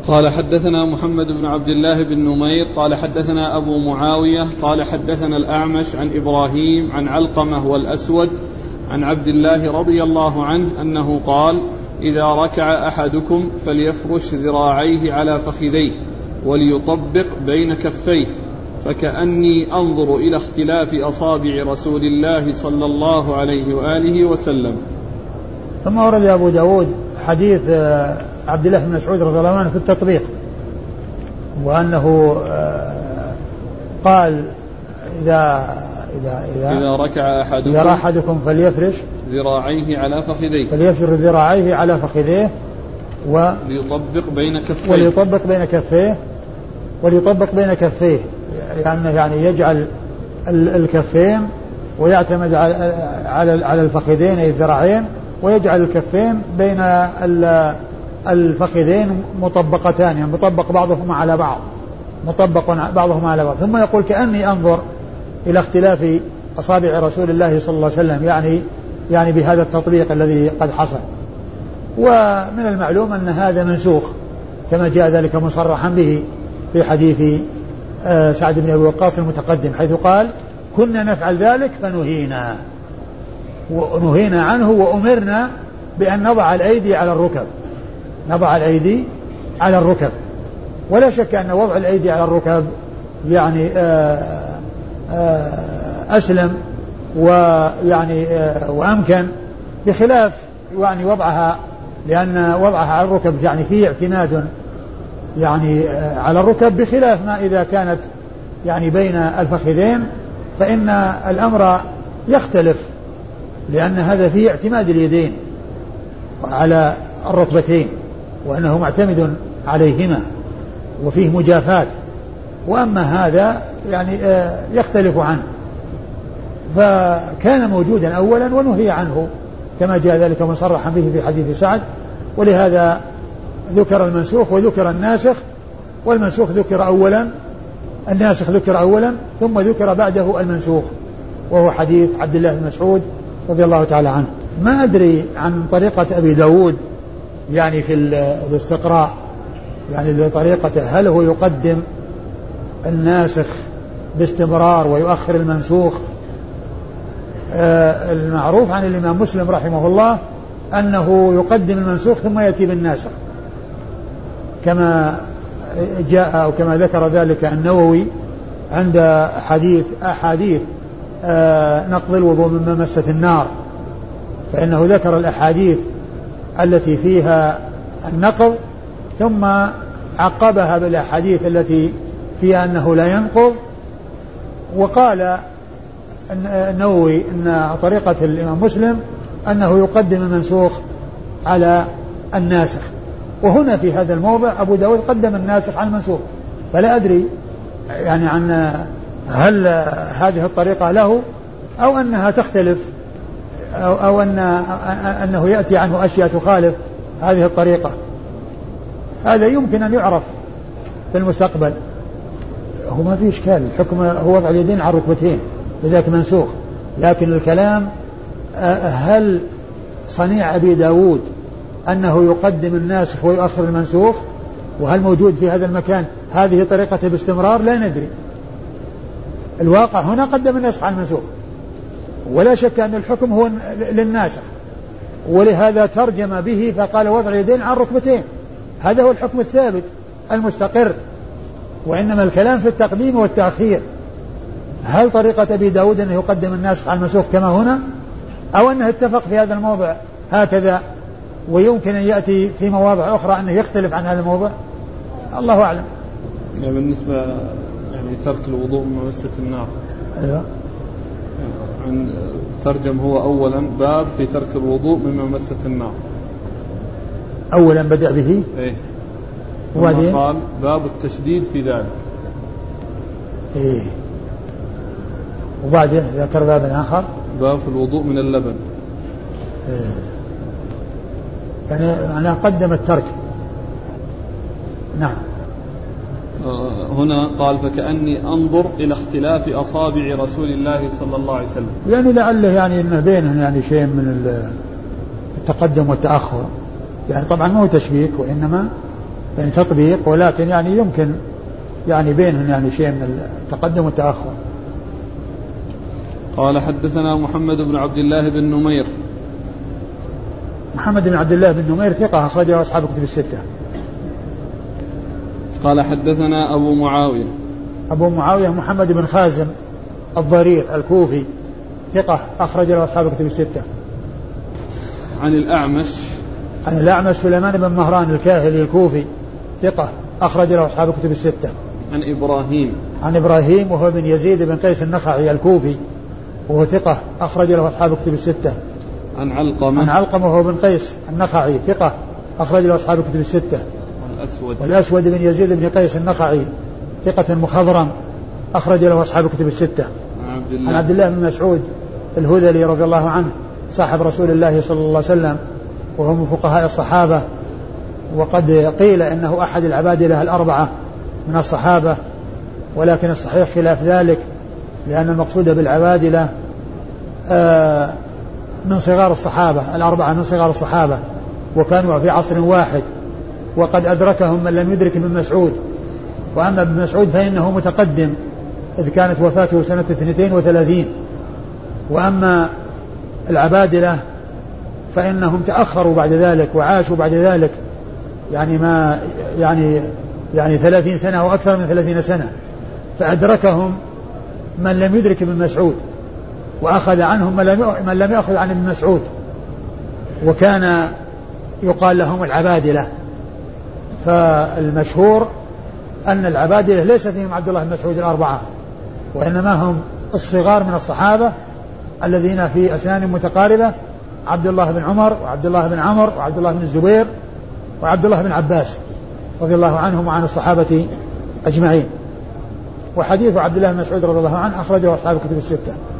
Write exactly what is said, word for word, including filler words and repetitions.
قال حدثنا محمد بن عبد الله بن نمير قال حدثنا أبو معاوية قال حدثنا الأعمش عن إبراهيم عن علقمة والأسود عن عبد الله رضي الله عنه أنه قال إذا ركع أحدكم فليفرش ذراعيه على فخذيه وليطبق بين كفيه فكأني أنظر إلى اختلاف أصابع رسول الله صلى الله عليه وآله وسلم. ثم ورد أبو داود حديث عبد الله بن مسعود رضي الله عنه في التطبيق، وأنه قال إذا إذا إذا, إذا ركع أحدكم إذا أحدكم فليفرش ذراعيه على فخذيه فليفرش ذراعيه على فخذيه وليطبق بين كفيه وليطبق بين كفيه وليطبق بين كفيه لأنه يعني يجعل الكفين ويعتمد على على الفخذين أي الذراعين، ويجعل الكفين بين الفخذين مطبقتان، يعني مطبق بعضهما على بعض مطبق بعضهما على بعض. ثم يقول كأني أنظر إلى اختلاف أصابع رسول الله صلى الله عليه وسلم، يعني يعني بهذا التطبيق الذي قد حصل. ومن المعلوم أن هذا منسوخ كما جاء ذلك مصرحا به في حديث سعد بن أبي وقاص المتقدم، حيث قال كنا نفعل ذلك فنهينا ونهينا عنه وأمرنا بأن نضع الأيدي على الركب نضع الأيدي على الركب. ولا شك أن وضع الأيدي على الركب يعني آآ آآ أسلم ويعني وأمكن، بخلاف يعني وضعها، لأن وضعها على الركب يعني فيه اعتماد يعني على الركب، بخلاف ما إذا كانت يعني بين الفخذين فإن الأمر يختلف، لأن هذا فيه اعتماد اليدين على الركبتين وأنه معتمد عليهما وفيه مجافات، وأما هذا يعني يختلف عنه، فكان موجودا أولا ونهي عنه كما جاء ذلك مصرحا به في حديث سعد. ولهذا ذكر المنسوخ وذكر الناسخ، والمنسوخ ذكر أولا الناسخ ذكر أولا ثم ذكر بعده المنسوخ، وهو حديث عبد الله بن مسعود رضي الله تعالى عنه. ما أدري عن طريقة أبي داود يعني في الاستقراء، يعني لطريقته هل هو يقدم الناسخ باستمرار ويؤخر المنسوخ. آه المعروف عن الإمام مسلم رحمه الله أنه يقدم المنسوخ ثم يأتي بالناسخ، كما جاء أو كما ذكر ذلك النووي عند حديث أحاديث آه نقض الوضوء مما مست النار، فإنه ذكر الأحاديث التي فيها النقض ثم عقبها بالأحاديث التي فيها أنه لا ينقض. وقال النووي أن طريقة الإمام مسلم أنه يقدم المنسوخ على الناسخ، وهنا في هذا الموضع أبو داود قدم الناسخ على المنسوخ، فلا أدري يعني عن هل هذه الطريقة له أو أنها تختلف أو, أو أن أنه يأتي عنه أشياء تخالف هذه الطريقة. هذا يمكن أن يعرف في المستقبل. هو ما في إشكال، الحكم هو وضع اليدين على الركبتين لذلك منسوخ، لكن الكلام هل صنيع أبي داود أنه يقدم الناسخ ويؤخر المنسوخ، وهل موجود في هذا المكان هذه طريقته باستمرار؟ لا ندري. الواقع هنا قدم الناسخ على المنسوخ، ولا شك أن الحكم هو للناسخ، ولهذا ترجم به فقال وضع اليدين على الركبتين، هذا هو الحكم الثابت المستقر، وإنما الكلام في التقديم والتأخير. هل طريقة أبي داود أنه يقدم الناسخ على المنسوخ كما هنا، أو أنه اتفق في هذا الموضع هكذا ويمكن أن يأتي في مواضع أخرى أنه يختلف عن هذا الموضع؟ الله أعلم. يعني بالنسبة يعني ترك الوضوء مما مست النار، أيوة. عن ترجم هو أولا باب في ترك الوضوء مما مست النار، أولا بدأ به إيه، وبعدين قال باب التشديد في ذلك، إيه، وبعدين ذكر بابا آخر باب في الوضوء من اللبن، إيه، يعني معناه قدم الترك. نعم. هنا قال فكأني أنظر إلى اختلاف أصابع رسول الله صلى الله عليه وسلم، يعني لعله يعني إنه بينهم يعني شيء من التقدم والتأخر، يعني طبعا ما هو تشبيك وإنما يعني تطبيق، ولكن يعني يمكن يعني بينهم يعني شيء من التقدم والتأخر. قال حدثنا محمد بن عبد الله بن نمير. محمد بن عبد الله بن نمير ثقة أخرجه أصحاب الكتب الستة. قال حدثنا أبو معاوية. أبو معاوية محمد بن خازم الضرير الكوفي ثقة أخرج له أصحاب الكتب الستة. عن الأعمش. عن الأعمش سليمان بن مهران الكاهلي الكوفي ثقة أخرج له أصحاب الكتب الستة. عن إبراهيم. عن إبراهيم وهو بن يزيد بن قيس النخعي الكوفي وهو ثقة أخرج له أصحاب الكتب الستة. عن علقمة. عن علقمة وهو بن قيس النخعي ثقة أخرج له أصحاب الكتب الستة. والأسود. والأسود بن يزيد بن قيس النخعي ثقة مخضرم أخرج له أصحاب الكتب الستة. عن عبد الله. عن عبد الله بن مسعود الهذلي رضي الله عنه صاحب رسول الله صلى الله عليه وسلم وهو من فقهاء الصحابة، وقد قيل إنه أحد العبادلة الأربعة من الصحابة، ولكن الصحيح خلاف ذلك، لأن المقصود بالعبادلة من صغار الصحابة الأربعة من صغار الصحابة، وكانوا في عصر واحد، وقد أدركهم من لم يدرك ابن مسعود. وأما ابن مسعود فإنه متقدم إذ كانت وفاته سنة اثنتين وثلاثين، وأما العبادلة فإنهم تأخروا بعد ذلك وعاشوا بعد ذلك يعني ما يعني يعني ثلاثين سنة أو أكثر من ثلاثين سنة، فأدركهم من لم يدرك ابن مسعود، وأخذ عنهم من لم يأخذ عن ابن مسعود، وكان يقال لهم العبادلة. فالمشهور أن العبادلة ليس فيهم عبد الله بن مسعود الأربعة، وإنما هم الصغار من الصحابة الذين في أسنان متقاربة، عبد الله بن عمر وعبد الله بن عمر وعبد الله بن الزبير وعبد الله بن عباس رضي الله عنهم وعن الصحابة أجمعين. وحديث عبد الله بن مسعود رضي الله عنه أخرجه أصحاب الكتب الستة.